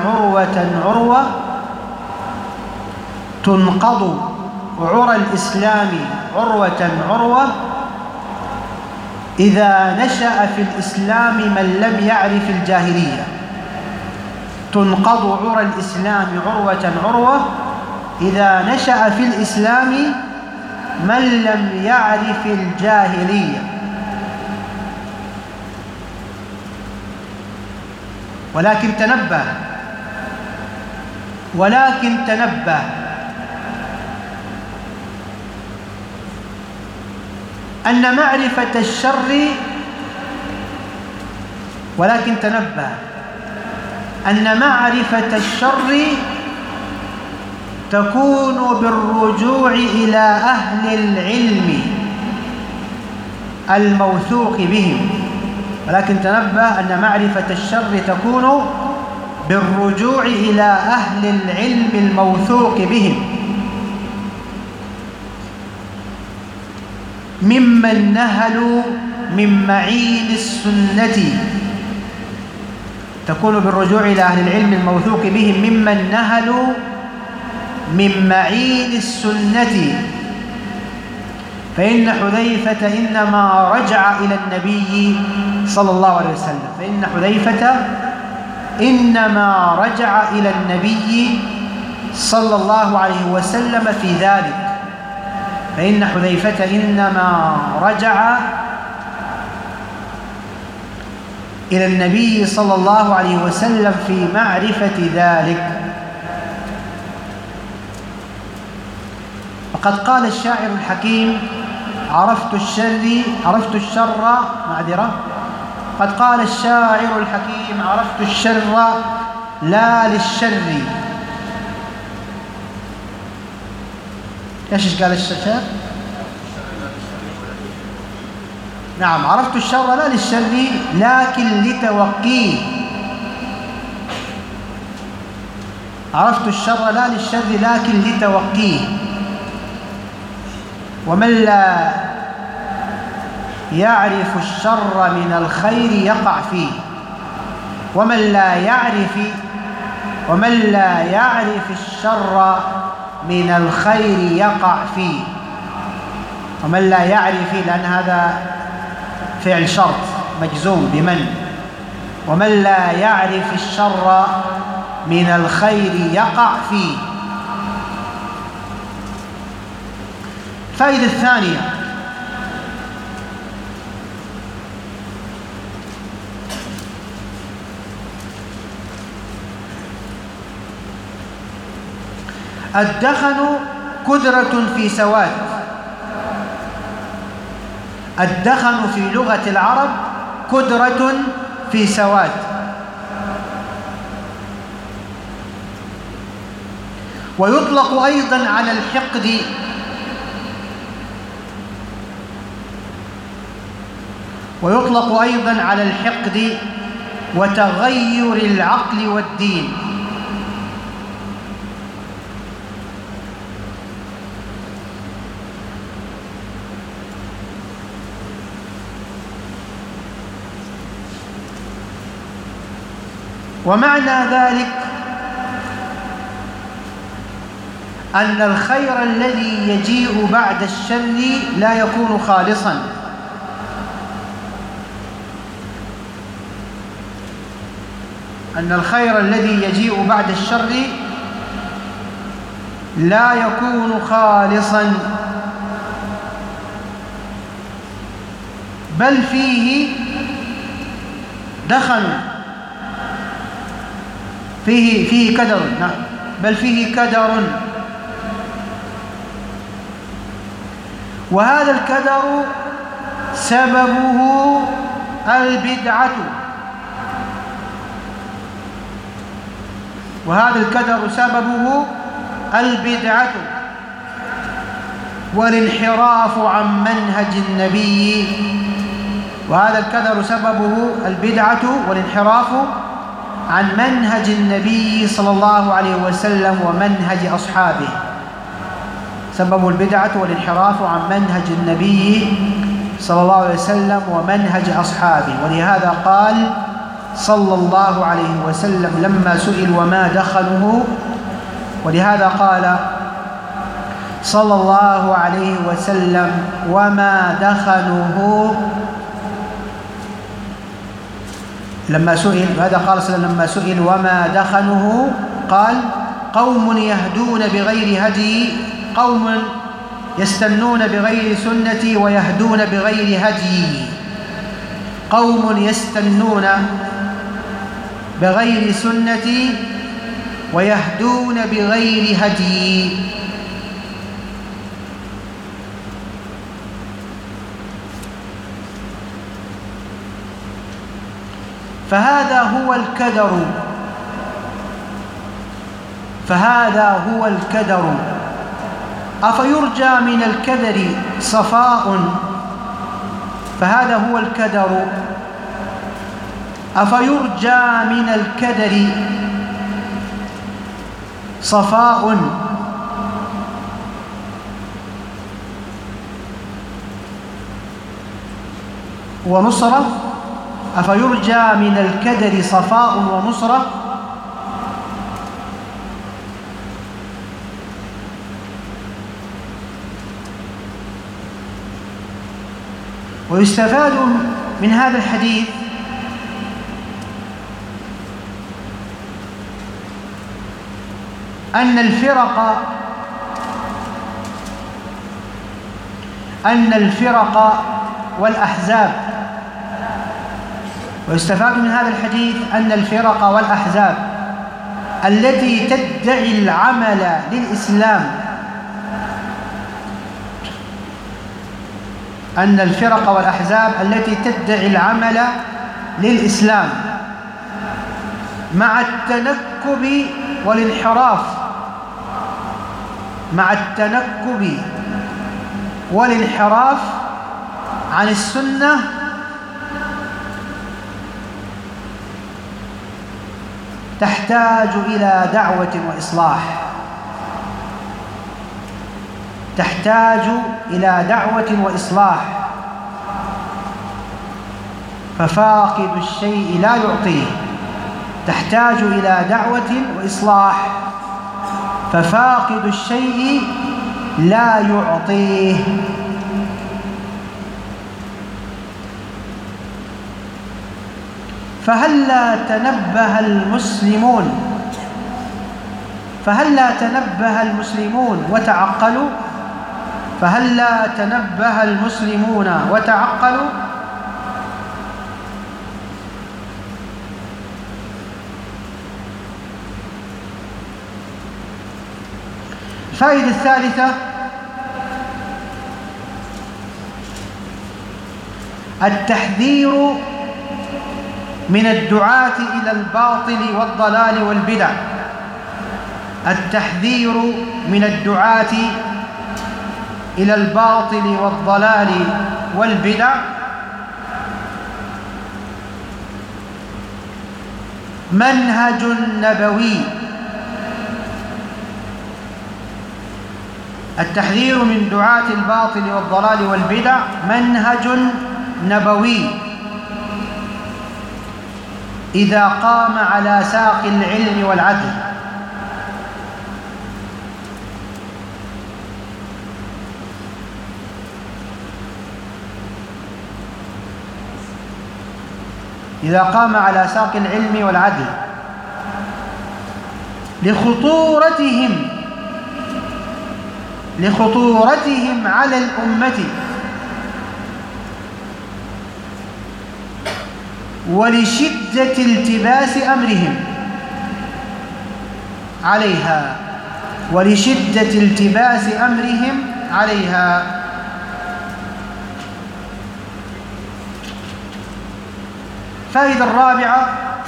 عروة إذا نشأ في الإسلام من لم يعرف الجاهلية. تنقض عرى الإسلام عروة إذا نشأ في الإسلام من لم يعرف الجاهلية. ولكن تنبه أن معرفة الشر تكون بالرجوع إلى أهل العلم الموثوق بهم، ولكن تنبه أن معرفة الشر تكون بالرجوع إلى أهل العلم الموثوق بهم ممن نهلوا من معين السنة. تكون بالرجوع إلى أهل العلم الموثوق بهم ممن نهلوا من معين السنة. فإن حذيفة إنما رجع إلى النبي صلى الله عليه وسلم، فإن حذيفة إنما رجع إلى النبي صلى الله عليه وسلم في ذلك، فإن حذيفة إنما رجع إلى النبي صلى الله عليه وسلم في معرفة ذلك. وقد قال الشاعر الحكيم: عرفت الشر معذرة. قد قال الشاعر الحكيم: عرفت الشر لا للشر. ايش قال الشاعر؟ نعم، عرفت الشر لا للشر لكن لتوقيه. عرفت الشر لا للشر لكن لتوقيه. ومن لا يعرف الشر من الخير يقع فيه، ومن لا يعرف الشر من الخير يقع فيه. ومن لا يعرف، لأن هذا فعل شرط مجزوم بمن. ومن لا يعرف الشر من الخير يقع فيه. الفائدة الثانية: الدخن كدرة في سواد. الدخن في لغة العرب كدرة في سواد. ويطلق أيضا على الحقد، ويطلق أيضا على الحقد وتغير العقل والدين. ومعنى ذلك أن الخير الذي يجيء بعد الشر لا يكون خالصا. أن الخير الذي يجيء بعد الشر لا يكون خالصا، بل فيه دخن، فيه كدر. نعم، بل فيه كدر. وهذا الكدر سببه البدعة. وهذا الكدر سببه البدعة والانحراف عن منهج النبي. وهذا الكدر سببه البدعة والانحراف عن منهج النبي صلى الله عليه وسلم ومنهج أصحابه. سببه البدعة والانحراف عن منهج النبي صلى الله عليه وسلم ومنهج أصحابه. ولهذا قال صلى الله عليه وسلم لما سئل وما دخنه، ولهذا قال صلى الله عليه وسلم وما دخنه لما سئل. هذا قال صلى الله عليه وسلم لما سئل وما دخنه قال: قوم يهدون بغير هدي، قوم يستنون بغير سنتي ويهدون بغير هدي. قوم يستنون بغير سنتي ويهدون بغير هدي. فهذا هو الكدر، فهذا هو الكدر. أفيرجى من الكدر صفاء؟ فهذا هو الكدر. أفيرجى من الكدر صفاء؟ ونصرة؟ أفيرجى من الكدر صفاء ونصرة؟ ويستفاد من هذا الحديث أن الفرق والأحزاب، ويستفاد من هذا الحديث أن الفرق والأحزاب التي تدعي العمل للإسلام، أن الفرق والأحزاب التي تدعي العمل للإسلام مع التنكب والانحراف، مع التنكب والانحراف عن السنة، تحتاج إلى دعوة وإصلاح، تحتاج إلى دعوة وإصلاح. ففاقد الشيء لا يعطيه، تحتاج إلى دعوة وإصلاح. ففاقد الشيء لا يعطيه. فهلا تنبه المسلمون وتعقلوا؟ فهلا تنبه المسلمون وتعقلوا؟ الفائدة الثالثة: التحذير من الدعاة إلى الباطل والضلال والبدع. التحذير من الدعاة إلى الباطل والضلال والبدع منهج نبوي. التحذير من دعاة الباطل والضلال والبدع منهج نبوي إذا قام على ساق العلم والعدل. إذا قام على ساق العلم والعدل لخطورتهم على الأمة ولشدة التباس أمرهم عليها، ولشدة التباس أمرهم عليها. الفائدة الرابعة: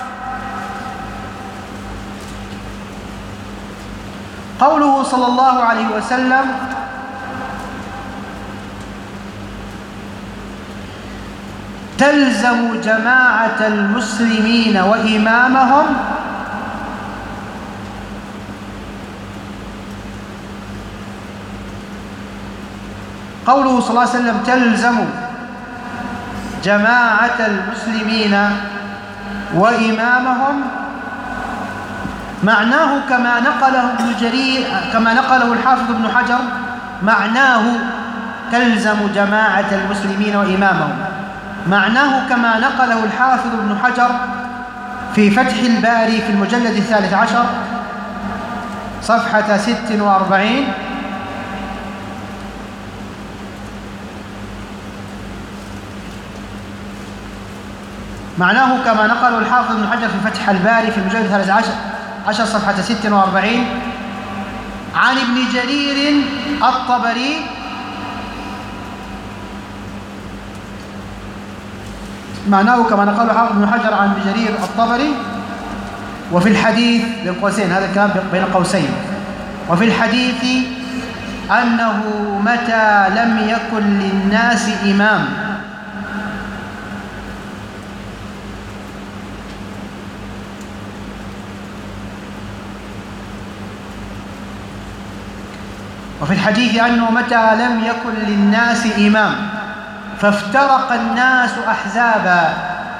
قوله صلى الله عليه وسلم: تلزم جماعة المسلمين وإمامهم قوله صلى الله عليه وسلم: تلزم جماعة المسلمين وإمامهم، معناه كما نقله ابن جرير، كما نقله الحافظ ابن حجر، معناه تلزم جماعة المسلمين وإمامهم، معناه كما نقله الحافظ ابن حجر في فتح الباري في المجلد 13 صفحة 46: معناه كما نقله الحافظ ابن حجر في فتح الباري في المجلد 13 صفحة 46 عن ابن جرير الطبري معناه كما نقله الحافظ ابن حجر عن ابن جرير الطبري وفي الحديث بين قوسين، هذا الكلام بين قوسين، وفي الحديث أنه متى لم يكن للناس إمام وفي الحديث أنه متى لم يكن للناس إمام فافترق الناس أحزابا.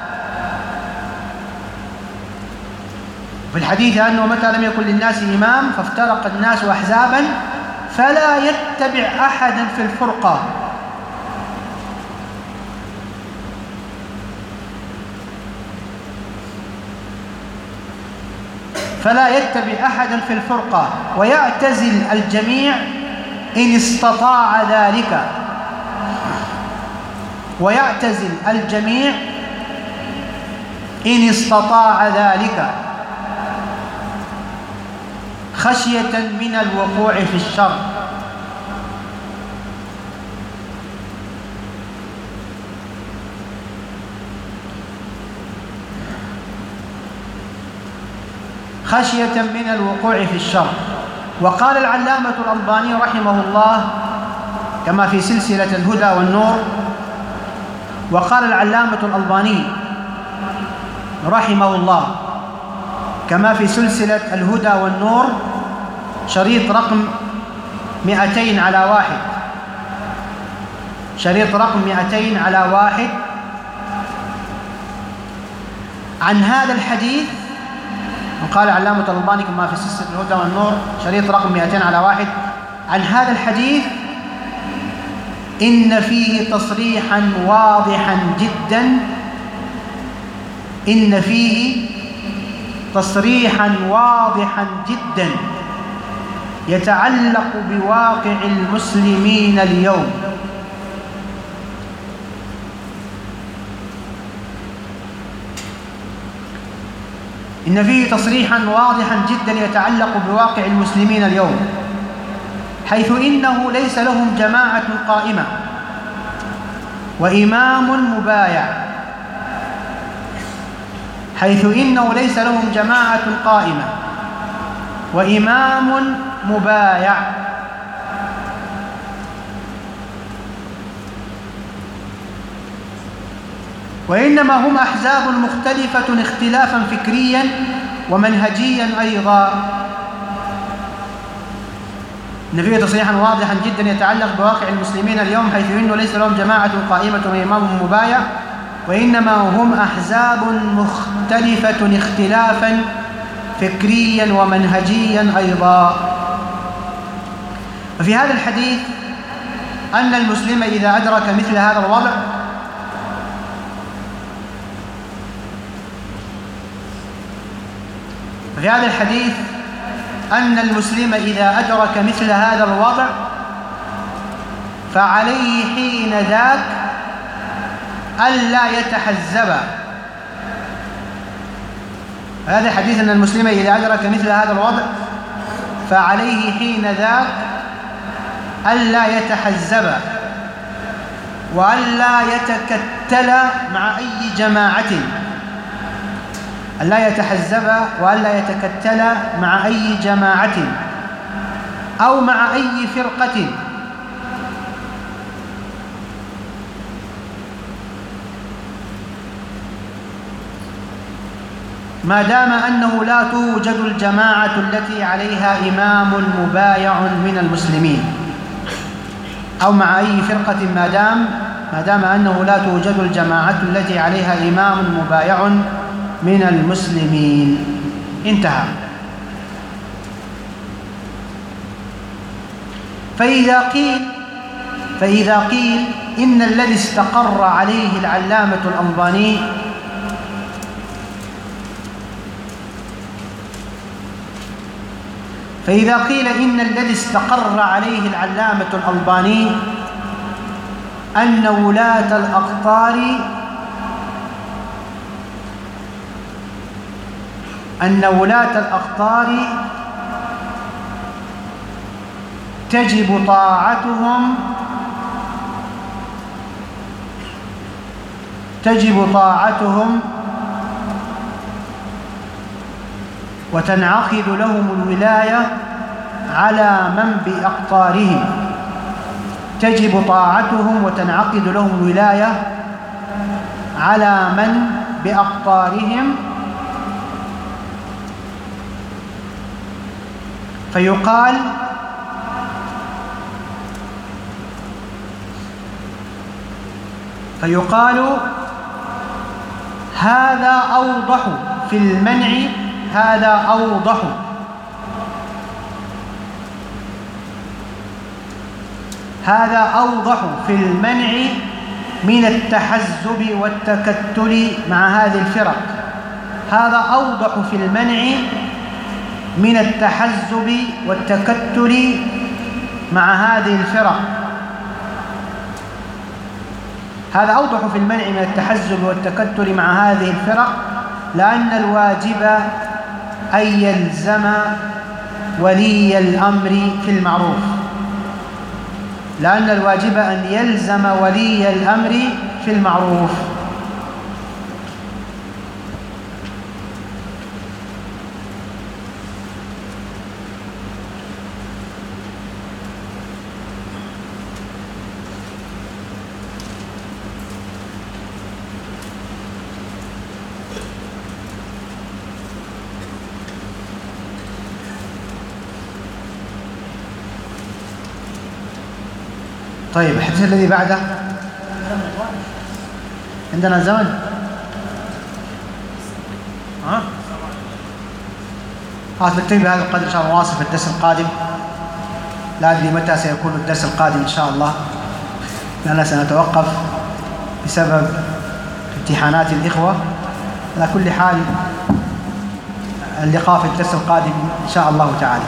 في الحديث أنه متى لم يكن للناس إمام فافترق الناس أحزابا فلا يتبع أحدا في الفرقة. فلا يتبع أحدا في الفرقة ويعتزل الجميع إن استطاع ذلك، ويعتزل الجميع إن استطاع ذلك خشية من الوقوع في الشر. خشية من الوقوع في الشر. وقال العلامة الألباني رحمه الله كما في سلسلة الهدى والنور، وقال العلامة الألباني رحمه الله كما في سلسلة الهدى والنور شريط رقم 200/1، شريط رقم 200/1 عن هذا الحديث. وقال علامة الألباني كما في سلسلة الهدى والنور شريط رقم 200/1 عن هذا الحديث إن فيه تصريحا واضحا جدا، إن فيه تصريحا واضحا جدا يتعلق بواقع المسلمين اليوم. إن فيه تصريحا واضحا جدا يتعلق بواقع المسلمين اليوم، حيث إنه ليس لهم جماعة قائمة وإمام مبايع، حيث إنه ليس لهم جماعة قائمة وإمام مبايع، وإنما هم أحزاب مختلفة اختلافا فكريا ومنهجيا أيضا. إن فيه تصريحا واضحا جدا يتعلق بواقع المسلمين اليوم، حيث إنه ليس لهم جماعة قائمة وإمام مبايع، وإنما هم أحزاب مختلفة اختلافا فكريا ومنهجيا أيضا. وفي هذا الحديث أن المسلم إذا أدرك مثل هذا الوضع في هذا الحديث أن المسلم إذا أدرك مثل هذا الوضع فعليه حين ذاك ألا يتحزب. هذا الحديث أن المسلم إذا أدرك مثل هذا الوضع فعليه حين ذاك ألا يتحزب وألا يتكتل مع أي جماعة، ألا يتحزب وألا يتكتل مع أي جماعة أو مع أي فرقة، ما دام أنه لا توجد الجماعة التي عليها إمام مبايع من المسلمين، أو مع أي فرقة ما دام أنه لا توجد الجماعة التي عليها إمام مبايع من المسلمين. انتهى. فإذا قيل إن الذي استقر عليه العلامة الألباني فإذا قيل إن الذي استقر عليه العلامة الألباني أن ولاة الأقطار تجب طاعتهم وتنعقد لهم الولاية على من بأقطارهم، تجب طاعتهم وتنعقد لهم الولاية على من بأقطارهم، فيقال هذا أوضح في المنع، هذا أوضح في المنع من التحزب والتكتل مع هذه الفرق. هذا أوضح في المنع من التحزب والتكتل مع هذه الفرق. هذا أوضح في المنع من التحزب والتكتل مع هذه الفرق، لأن الواجب أن يلزم ولي الأمر في المعروف، لأن الواجب أن يلزم ولي الأمر في المعروف. طيب الحديث الذي بعده عندنا زمن؟ خلاص نكتفي بهذا القدر إن شاء الله، نواصل في الدرس القادم. لا أدري متى سيكون الدرس القادم إن شاء الله، لأننا سنتوقف بسبب امتحانات الإخوة. على كل حال اللقاء في الدرس القادم إن شاء الله تعالى.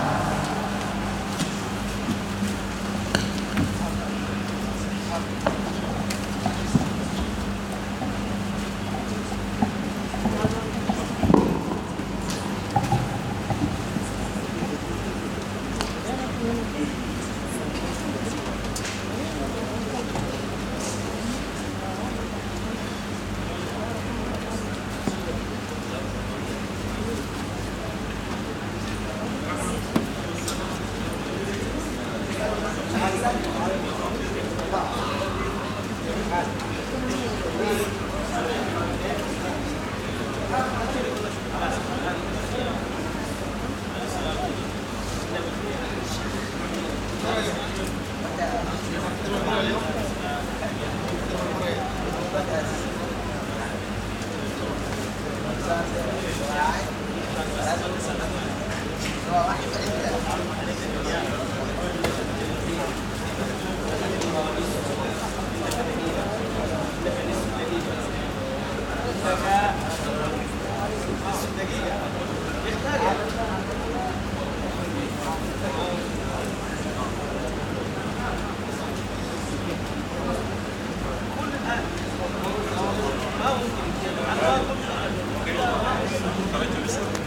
ما ممكن